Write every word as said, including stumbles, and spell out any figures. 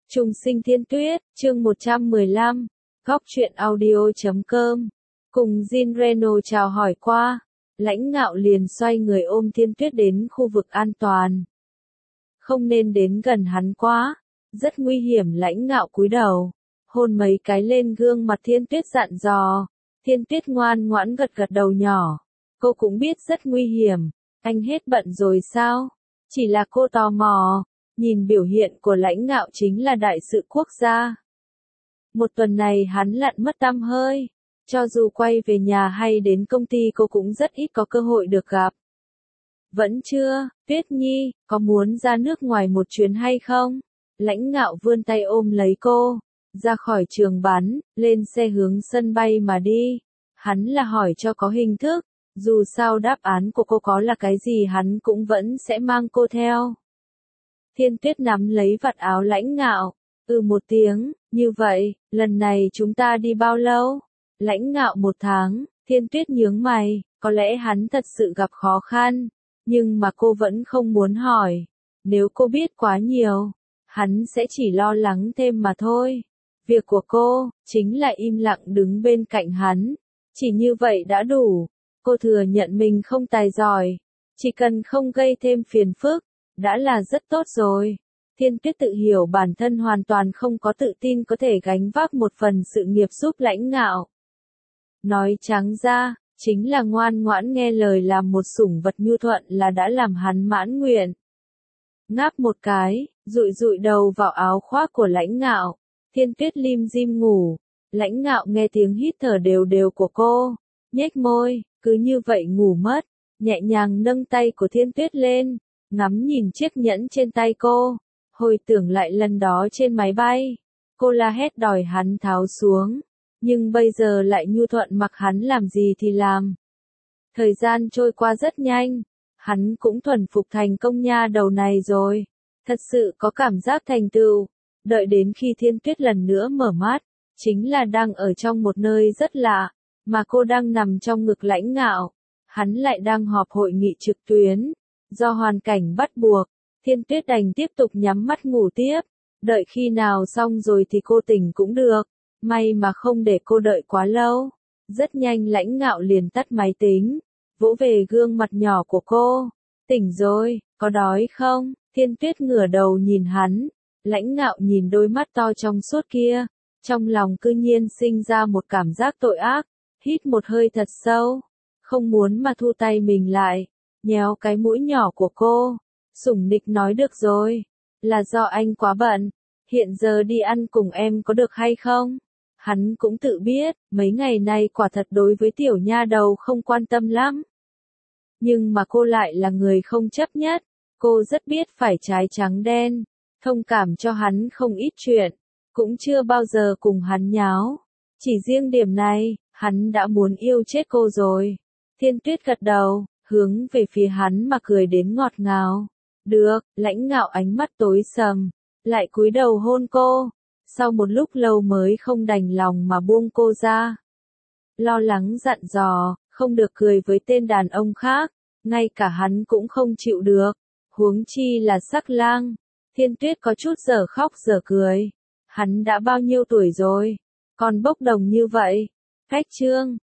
Trùng sinh thiên tuyết, chương một trăm mười lăm, góc truyện audio chấm com. Cùng Jin Reno chào hỏi qua, Lãnh Ngạo liền xoay người ôm Thiên Tuyết đến khu vực an toàn. Không nên đến gần hắn quá, rất nguy hiểm. Lãnh Ngạo cúi đầu, hôn mấy cái lên gương mặt Thiên Tuyết dặn dò. Thiên Tuyết ngoan ngoãn gật gật đầu nhỏ, cô cũng biết rất nguy hiểm. Anh hết bận rồi sao? Chỉ là cô tò mò. Nhìn biểu hiện của Lãnh Ngạo chính là đại sự quốc gia. Một tuần này hắn lặn mất tăm hơi, cho dù quay về nhà hay đến công ty cô cũng rất ít có cơ hội được gặp. Vẫn chưa, Tuyết Nhi, có muốn ra nước ngoài một chuyến hay không? Lãnh Ngạo vươn tay ôm lấy cô, ra khỏi trường bắn, lên xe hướng sân bay mà đi. Hắn là hỏi cho có hình thức, dù sao đáp án của cô có là cái gì hắn cũng vẫn sẽ mang cô theo. Thiên Tuyết nắm lấy vạt áo Lãnh Ngạo, ừ một tiếng, như vậy, lần này chúng ta đi bao lâu? Lãnh Ngạo một tháng. Thiên Tuyết nhướng mày, có lẽ hắn thật sự gặp khó khăn, nhưng mà cô vẫn không muốn hỏi. Nếu cô biết quá nhiều, hắn sẽ chỉ lo lắng thêm mà thôi. Việc của cô, chính là im lặng đứng bên cạnh hắn. Chỉ như vậy đã đủ. Cô thừa nhận mình không tài giỏi, chỉ cần không gây thêm phiền phức, đã là rất tốt rồi. Thiên Tuyết tự hiểu bản thân hoàn toàn không có tự tin có thể gánh vác một phần sự nghiệp giúp Lãnh Ngạo. Nói trắng ra, chính là ngoan ngoãn nghe lời làm một sủng vật nhu thuận là đã làm hắn mãn nguyện. Ngáp một cái, dụi dụi đầu vào áo khoác của Lãnh Ngạo. Thiên Tuyết lim dim ngủ. Lãnh Ngạo nghe tiếng hít thở đều đều của cô, nhếch môi, cứ như vậy ngủ mất. Nhẹ nhàng nâng tay của Thiên Tuyết lên, ngắm nhìn chiếc nhẫn trên tay cô, hồi tưởng lại lần đó trên máy bay. Cô la hét đòi hắn tháo xuống, nhưng bây giờ lại nhu thuận mặc hắn làm gì thì làm. Thời gian trôi qua rất nhanh, hắn cũng thuần phục thành công nha đầu này rồi. Thật sự có cảm giác thành tựu. Đợi đến khi Thiên Tuyết lần nữa mở mắt, chính là đang ở trong một nơi rất lạ, mà cô đang nằm trong ngực Lãnh Ngạo. Hắn lại đang họp hội nghị trực tuyến. Do hoàn cảnh bắt buộc, Thiên Tuyết đành tiếp tục nhắm mắt ngủ tiếp. Đợi khi nào xong rồi thì cô tỉnh cũng được. May mà không để cô đợi quá lâu. Rất nhanh Lãnh Ngạo liền tắt máy tính, vỗ về gương mặt nhỏ của cô. Tỉnh rồi, có đói không? Thiên Tuyết ngửa đầu nhìn hắn. Lãnh Ngạo nhìn đôi mắt to trong suốt kia, trong lòng cư nhiên sinh ra một cảm giác tội ác. Hít một hơi thật sâu, không muốn mà thu tay mình lại, nhéo cái mũi nhỏ của cô. Sủng nịch nói được rồi, là do anh quá bận, hiện giờ đi ăn cùng em có được hay không? Hắn cũng tự biết, mấy ngày nay quả thật đối với tiểu nha đầu không quan tâm lắm. Nhưng mà cô lại là người không chấp nhất, cô rất biết phải trái trắng đen, thông cảm cho hắn không ít chuyện, cũng chưa bao giờ cùng hắn nháo. Chỉ riêng điểm này, hắn đã muốn yêu chết cô rồi. Thiên Tuyết gật đầu, hướng về phía hắn mà cười đến ngọt ngào. Được, Lãnh Ngạo ánh mắt tối sầm, lại cúi đầu hôn cô. Sau một lúc lâu mới không đành lòng mà buông cô ra. Lo lắng dặn dò, không được cười với tên đàn ông khác, ngay cả hắn cũng không chịu được, huống chi là Sắc Lang. Thiên Tuyết có chút dở khóc dở cười. Hắn đã bao nhiêu tuổi rồi, còn bốc đồng như vậy? Cách trương,